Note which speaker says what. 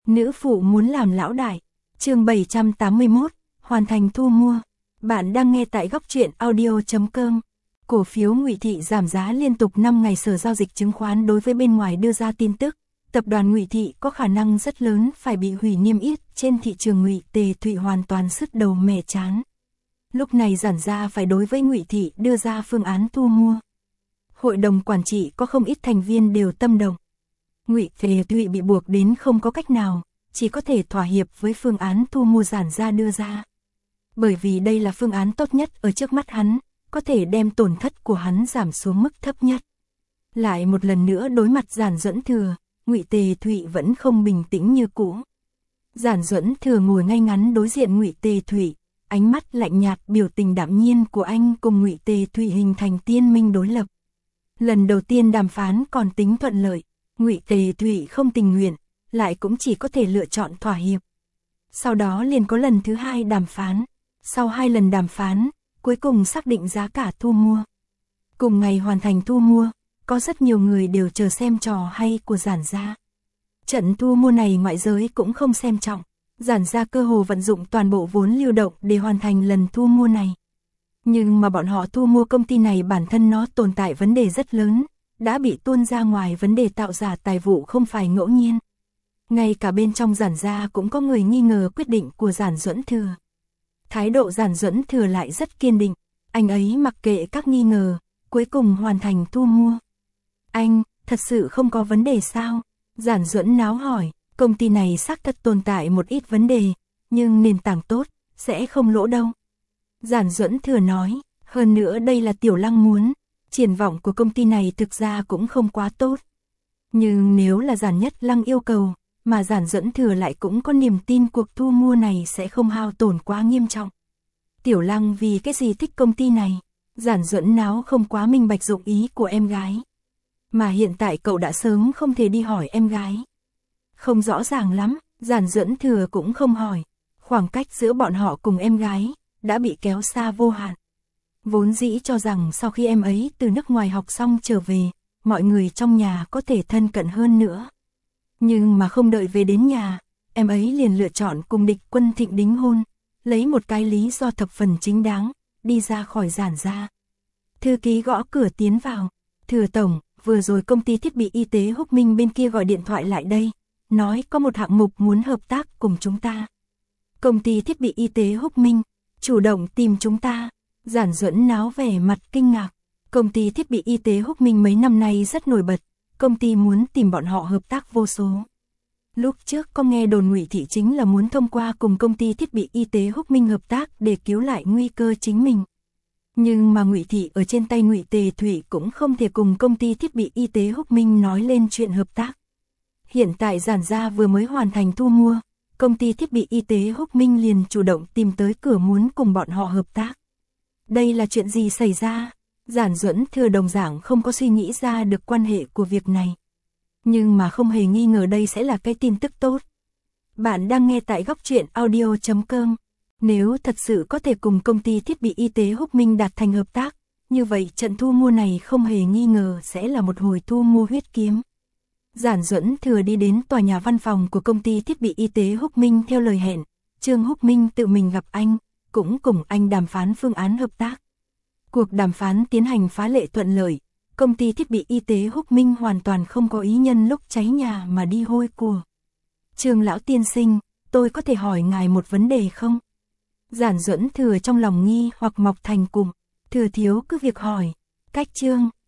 Speaker 1: Nữ phụ muốn làm lão đại. Chương 781, hoàn thành thu mua. Bạn đang nghe tại góc truyện audio.com. Cổ phiếu Ngụy Thị giảm giá liên tục 5 ngày. Sở giao dịch chứng khoán đối với bên ngoài đưa ra tin tức, tập đoàn Ngụy Thị có khả năng rất lớn phải bị hủy niêm yết trên thị trường. Ngụy Tề Thụy hoàn toàn sứt đầu mẻ trán. Lúc này Giản gia phải đối với Ngụy Thị đưa ra phương án thu mua. Hội đồng quản trị có không ít thành viên đều tâm động. Ngụy Tề Thụy bị buộc đến không có cách nào, chỉ có thể thỏa hiệp với phương án thu mua Giản gia đưa ra. Bởi vì đây là phương án tốt nhất ở trước mắt hắn, có thể đem tổn thất của hắn giảm xuống mức thấp nhất. Lại một lần nữa đối mặt Giản Duẫn Thừa, Ngụy Tề Thụy vẫn không bình tĩnh như cũ. Giản Duẫn Thừa ngồi ngay ngắn đối diện Ngụy Tề Thụy, ánh mắt lạnh nhạt, biểu tình đạm nhiên của anh cùng Ngụy Tề Thụy hình thành tiên minh đối lập. Lần đầu tiên đàm phán còn tính thuận lợi, Ngụy Tề Thụy không tình nguyện, lại cũng chỉ có thể lựa chọn thỏa hiệp. Sau đó liền có lần thứ hai đàm phán. Sau 2 lần đàm phán, cuối cùng xác định giá cả thu mua. Cùng ngày hoàn thành thu mua, có rất nhiều người đều chờ xem trò hay của Giản gia. Trận thu mua này ngoại giới cũng không xem trọng, Giản gia cơ hồ vận dụng toàn bộ vốn lưu động để hoàn thành lần thu mua này. Nhưng mà bọn họ thu mua công ty này bản thân nó tồn tại vấn đề rất lớn, đã bị tuôn ra ngoài vấn đề tạo giả tài vụ không phải ngẫu nhiên. Ngay cả bên trong Giản gia cũng có người nghi ngờ quyết định của Giản Duẫn Thừa. Thái độ Giản Duẫn Thừa lại rất kiên định, anh ấy mặc kệ các nghi ngờ, cuối cùng hoàn thành thu mua. Anh, thật sự không có vấn đề sao? Giản Duẫn náo hỏi, công ty này xác thật tồn tại một ít vấn đề, nhưng nền tảng tốt, sẽ không lỗ đâu. Giản Duẫn Thừa nói, hơn nữa đây là Tiểu Lăng muốn, triển vọng của công ty này thực ra cũng không quá tốt. Nhưng nếu là Giản Nhất Lăng yêu cầu, mà Giản Duẫn Thừa lại cũng có niềm tin cuộc thu mua này sẽ không hao tổn quá nghiêm trọng. Tiểu Lăng vì cái gì thích công ty này? Giản Duẫn náo không quá minh bạch dụng ý của em gái. Mà hiện tại cậu đã sớm không thể đi hỏi em gái. Không rõ ràng lắm, Giản Duẫn Thừa cũng không hỏi. Khoảng cách giữa bọn họ cùng em gái đã bị kéo xa vô hạn. Vốn dĩ cho rằng sau khi em ấy từ nước ngoài học xong trở về, mọi người trong nhà có thể thân cận hơn nữa. Nhưng mà không đợi về đến nhà, em ấy liền lựa chọn cùng Địch Quân Thịnh đính hôn, lấy một cái lý do thập phần chính đáng, đi ra khỏi Giản gia. Thư ký gõ cửa tiến vào, Thừa tổng, vừa rồi công ty thiết bị y tế Húc Minh bên kia gọi điện thoại lại đây, nói có một hạng mục muốn hợp tác cùng chúng ta. Công ty thiết bị y tế Húc Minh, chủ động tìm chúng ta. Giản Duẫn náo vẻ mặt kinh ngạc, công ty thiết bị y tế Húc Minh mấy năm nay rất nổi bật. Công ty muốn tìm bọn họ hợp tác vô số. Lúc trước có nghe đồn Ngụy Thị chính là muốn thông qua cùng công ty thiết bị y tế Húc Minh hợp tác để cứu lại nguy cơ chính mình. Nhưng mà Ngụy Thị ở trên tay Ngụy Tề Thụy cũng không thể cùng công ty thiết bị y tế Húc Minh nói lên chuyện hợp tác. Hiện tại Giản gia vừa mới hoàn thành thu mua, công ty thiết bị y tế Húc Minh liền chủ động tìm tới cửa muốn cùng bọn họ hợp tác. Đây là chuyện gì xảy ra? Giản Duẫn Thừa đồng dạng không có suy nghĩ ra được quan hệ của việc này. Nhưng mà không hề nghi ngờ đây sẽ là cái tin tức tốt. Bạn đang nghe tại góc truyện audio.com. Nếu thật sự có thể cùng công ty thiết bị y tế Húc Minh đạt thành hợp tác, như vậy trận thu mua này không hề nghi ngờ sẽ là một hồi thu mua huyết kiếm. Giản Duẫn Thừa đi đến tòa nhà văn phòng của công ty thiết bị y tế Húc Minh theo lời hẹn. Trương Húc Minh tự mình gặp anh, cũng cùng anh đàm phán phương án hợp tác. Cuộc đàm phán tiến hành phá lệ thuận lợi, công ty thiết bị y tế Húc Minh hoàn toàn không có ý nhân lúc cháy nhà mà đi hôi của. Trương lão tiên sinh, tôi có thể hỏi ngài một vấn đề không? Giản Duẫn Thừa trong lòng nghi hoặc mọc thành cụm, Thừa thiếu cứ việc hỏi. Cách Trương,